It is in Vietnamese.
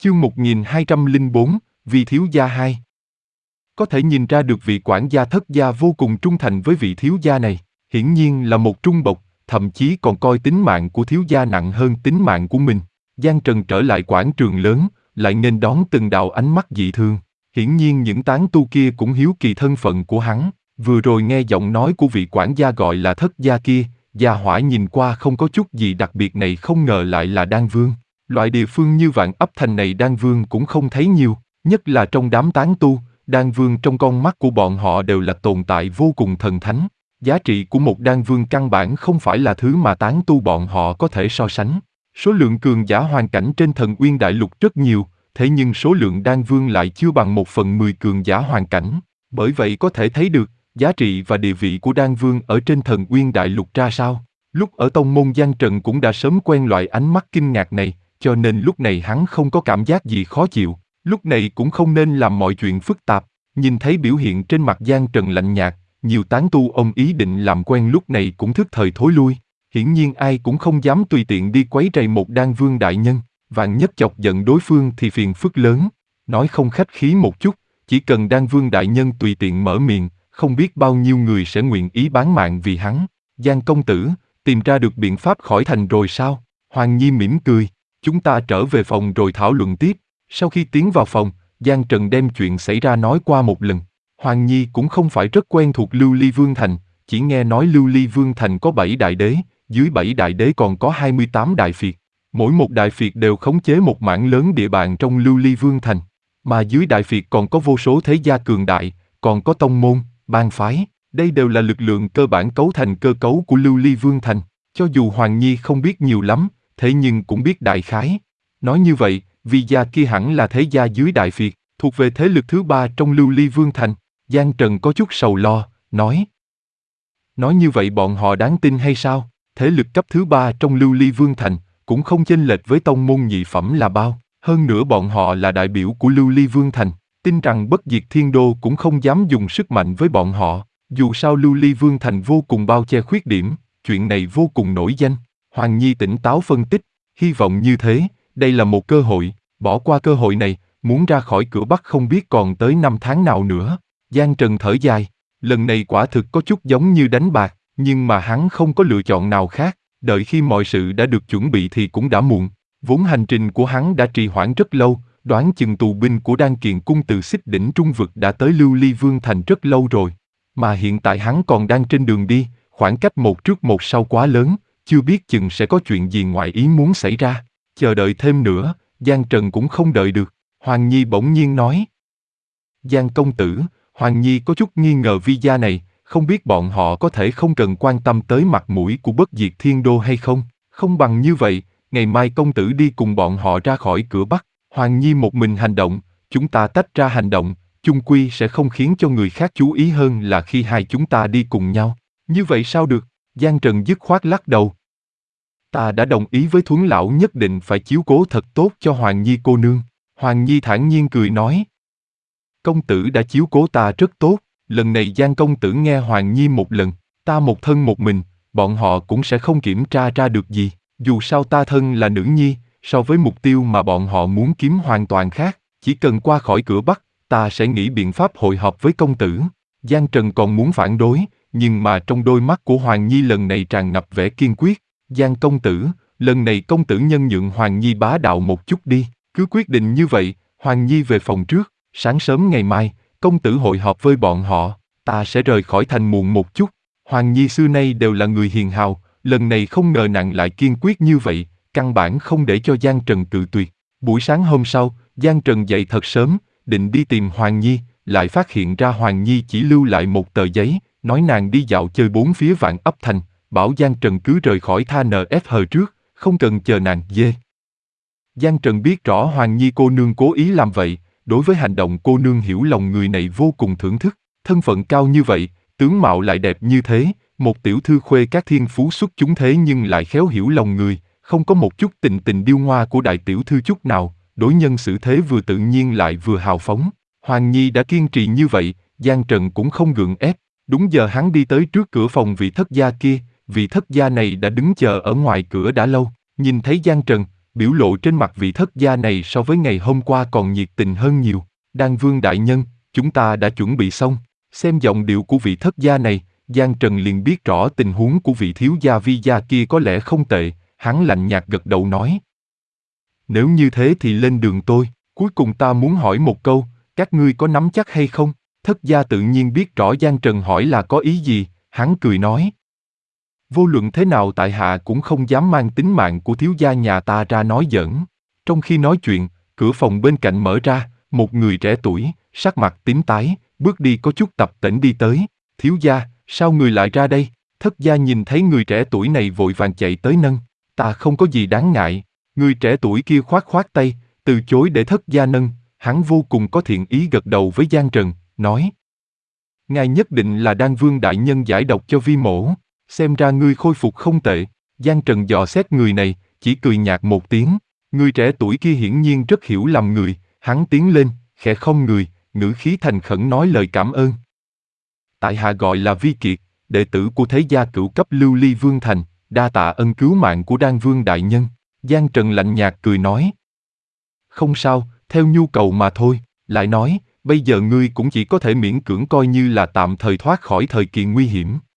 Chương 1204, Vị thiếu gia 2. Có thể nhìn ra được vị quản gia Thất gia vô cùng trung thành với vị thiếu gia này, hiển nhiên là một trung bộc, thậm chí còn coi tính mạng của thiếu gia nặng hơn tính mạng của mình. Giang Trần trở lại quảng trường lớn, lại nghênh đón từng đạo ánh mắt dị thương. Hiển nhiên những tán tu kia cũng hiếu kỳ thân phận của hắn, vừa rồi nghe giọng nói của vị quản gia gọi là Thất gia kia, gia hỏa nhìn qua không có chút gì đặc biệt này không ngờ lại là Đan Vương. Loại địa phương như Vạn Ấp Thành này Đan Vương cũng không thấy nhiều, nhất là trong đám tán tu, Đan Vương trong con mắt của bọn họ đều là tồn tại vô cùng thần thánh. Giá trị của một Đan Vương căn bản không phải là thứ mà tán tu bọn họ có thể so sánh. Số lượng cường giả hoàn cảnh trên Thần Uyên Đại Lục rất nhiều, thế nhưng số lượng Đan Vương lại chưa bằng 1/10 cường giả hoàn cảnh. Bởi vậy có thể thấy được, giá trị và địa vị của Đan Vương ở trên Thần Uyên Đại Lục ra sao. Lúc ở tông môn Giang Trần cũng đã sớm quen loại ánh mắt kinh ngạc này, cho nên lúc này hắn không có cảm giác gì khó chịu. Lúc này cũng không nên làm mọi chuyện phức tạp. Nhìn thấy biểu hiện trên mặt Giang Trần lạnh nhạt, nhiều tán tu ông ý định làm quen lúc này cũng thức thời thối lui. Hiển nhiên ai cũng không dám tùy tiện đi quấy rầy một Đan Vương đại nhân, vạn nhất chọc giận đối phương thì phiền phức lớn. Nói không khách khí một chút, chỉ cần Đan Vương đại nhân tùy tiện mở miệng, không biết bao nhiêu người sẽ nguyện ý bán mạng vì hắn. Giang công tử, tìm ra được biện pháp khỏi thành rồi sao? Hoàng Nhi mỉm cười, chúng ta trở về phòng rồi thảo luận tiếp. Sau khi tiến vào phòng, Giang Trần đem chuyện xảy ra nói qua một lần. Hoàng Nhi cũng không phải rất quen thuộc Lưu Ly Vương Thành, chỉ nghe nói Lưu Ly Vương Thành có 7 đại đế, dưới 7 đại đế còn có 28 đại phiệt. Mỗi một đại phiệt đều khống chế một mảng lớn địa bàn trong Lưu Ly Vương Thành. Mà dưới đại phiệt còn có vô số thế gia cường đại, còn có tông môn, bang phái. Đây đều là lực lượng cơ bản cấu thành cơ cấu của Lưu Ly Vương Thành. Cho dù Hoàng Nhi không biết nhiều lắm, thế nhưng cũng biết đại khái. Nói như vậy, vì gia kia hẳn là thế gia dưới đại phiệt, thuộc về thế lực thứ 3 trong Lưu Ly Vương Thành. Giang Trần có chút sầu lo, nói. Nói như vậy bọn họ đáng tin hay sao? Thế lực cấp thứ 3 trong Lưu Ly Vương Thành, cũng không chênh lệch với tông môn nhị phẩm là bao. Hơn nữa bọn họ là đại biểu của Lưu Ly Vương Thành, tin rằng Bất Diệt Thiên Đô cũng không dám dùng sức mạnh với bọn họ. Dù sao Lưu Ly Vương Thành vô cùng bao che khuyết điểm, chuyện này vô cùng nổi danh. Hoàng Nhi tỉnh táo phân tích, hy vọng như thế, đây là một cơ hội, bỏ qua cơ hội này, muốn ra khỏi cửa Bắc không biết còn tới 5 tháng nào nữa. Giang Trần thở dài, lần này quả thực có chút giống như đánh bạc, nhưng mà hắn không có lựa chọn nào khác, đợi khi mọi sự đã được chuẩn bị thì cũng đã muộn. Vốn hành trình của hắn đã trì hoãn rất lâu, đoán chừng tù binh của Đan Kiền Cung từ Xích Đỉnh Trung Vực đã tới Lưu Ly Vương Thành rất lâu rồi. Mà hiện tại hắn còn đang trên đường đi, khoảng cách một trước một sau quá lớn, chưa biết chừng sẽ có chuyện gì ngoài ý muốn xảy ra. Chờ đợi thêm nữa, Giang Trần cũng không đợi được. Hoàng Nhi bỗng nhiên nói. Giang công tử, Hoàng Nhi có chút nghi ngờ vi gia này, không biết bọn họ có thể không cần quan tâm tới mặt mũi của Bất Diệt Thiên Đô hay không? Không bằng như vậy, ngày mai công tử đi cùng bọn họ ra khỏi cửa Bắc. Hoàng Nhi một mình hành động, chúng ta tách ra hành động, chung quy sẽ không khiến cho người khác chú ý hơn là khi hai chúng ta đi cùng nhau. Như vậy sao được? Giang Trần dứt khoát lắc đầu. Ta đã đồng ý với Thuấn lão nhất định phải chiếu cố thật tốt cho Hoàng Nhi cô nương. Hoàng Nhi thản nhiên cười nói. Công tử đã chiếu cố ta rất tốt, lần này Giang công tử nghe Hoàng Nhi một lần, ta một thân một mình, bọn họ cũng sẽ không kiểm tra ra được gì. Dù sao ta thân là nữ nhi, so với mục tiêu mà bọn họ muốn kiếm hoàn toàn khác, chỉ cần qua khỏi cửa Bắc, ta sẽ nghĩ biện pháp hội họp với công tử. Giang Trần còn muốn phản đối, nhưng mà trong đôi mắt của Hoàng Nhi lần này tràn ngập vẻ kiên quyết. Giang công tử, lần này công tử nhân nhượng Hoàng Nhi bá đạo một chút đi, cứ quyết định như vậy. Hoàng Nhi về phòng trước, sáng sớm ngày mai, công tử hội họp với bọn họ, ta sẽ rời khỏi thành muộn một chút. Hoàng Nhi xưa nay đều là người hiền hào, lần này không ngờ nàng lại kiên quyết như vậy, căn bản không để cho Giang Trần cự tuyệt. Buổi sáng hôm sau, Giang Trần dậy thật sớm, định đi tìm Hoàng Nhi, lại phát hiện ra Hoàng Nhi chỉ lưu lại một tờ giấy, nói nàng đi dạo chơi bốn phía Vạn Ấp Thành, bảo Giang Trần cứ rời khỏi tha NFH trước, không cần chờ nàng dê. Giang Trần biết rõ Hoàng Nhi cô nương cố ý làm vậy, đối với hành động cô nương hiểu lòng người này vô cùng thưởng thức, thân phận cao như vậy, tướng mạo lại đẹp như thế, một tiểu thư khuê các thiên phú xuất chúng thế nhưng lại khéo hiểu lòng người, không có một chút tình điêu ngoa của đại tiểu thư chút nào, đối nhân xử thế vừa tự nhiên lại vừa hào phóng. Hoàng Nhi đã kiên trì như vậy, Giang Trần cũng không gượng ép, đúng giờ hắn đi tới trước cửa phòng vị thất gia kia, vị thất gia này đã đứng chờ ở ngoài cửa đã lâu, nhìn thấy Giang Trần, Biểu lộ trên mặt vị thất gia này so với ngày hôm qua còn nhiệt tình hơn nhiều. Đan Vương đại nhân, chúng ta đã chuẩn bị xong. Xem giọng điệu của vị thất gia này, Giang Trần liền biết rõ tình huống của vị thiếu gia Vi gia kia có lẽ không tệ, hắn lạnh nhạt gật đầu nói. Nếu như thế thì lên đường tôi, cuối cùng ta muốn hỏi một câu, các ngươi có nắm chắc hay không? Thất gia tự nhiên biết rõ Giang Trần hỏi là có ý gì, hắn cười nói. Vô luận thế nào tại hạ cũng không dám mang tính mạng của thiếu gia nhà ta ra nói giỡn. Trong khi nói chuyện, cửa phòng bên cạnh mở ra, một người trẻ tuổi, sắc mặt tím tái, bước đi có chút tập tễnh đi tới. Thiếu gia, sao người lại ra đây? Thất gia nhìn thấy người trẻ tuổi này vội vàng chạy tới nâng. Ta không có gì đáng ngại. Người trẻ tuổi kia khoát khoát tay, từ chối để thất gia nâng. Hắn vô cùng có thiện ý gật đầu với Giang Trần, nói. Ngài nhất định là Đan Vương đại nhân giải độc cho Vi mỗ. Xem ra ngươi khôi phục không tệ. Giang Trần dò xét người này, chỉ cười nhạt một tiếng. Người trẻ tuổi kia hiển nhiên rất hiểu lầm người, hắn tiến lên, khẽ không người, ngữ khí thành khẩn nói lời cảm ơn. Tại hạ gọi là Vi Kiệt, đệ tử của thế gia cửu cấp Lưu Ly Vương Thành, đa tạ ân cứu mạng của Đan Vương đại nhân. Giang Trần lạnh nhạt cười nói. Không sao, theo nhu cầu mà thôi, lại nói, bây giờ ngươi cũng chỉ có thể miễn cưỡng coi như là tạm thời thoát khỏi thời kỳ nguy hiểm.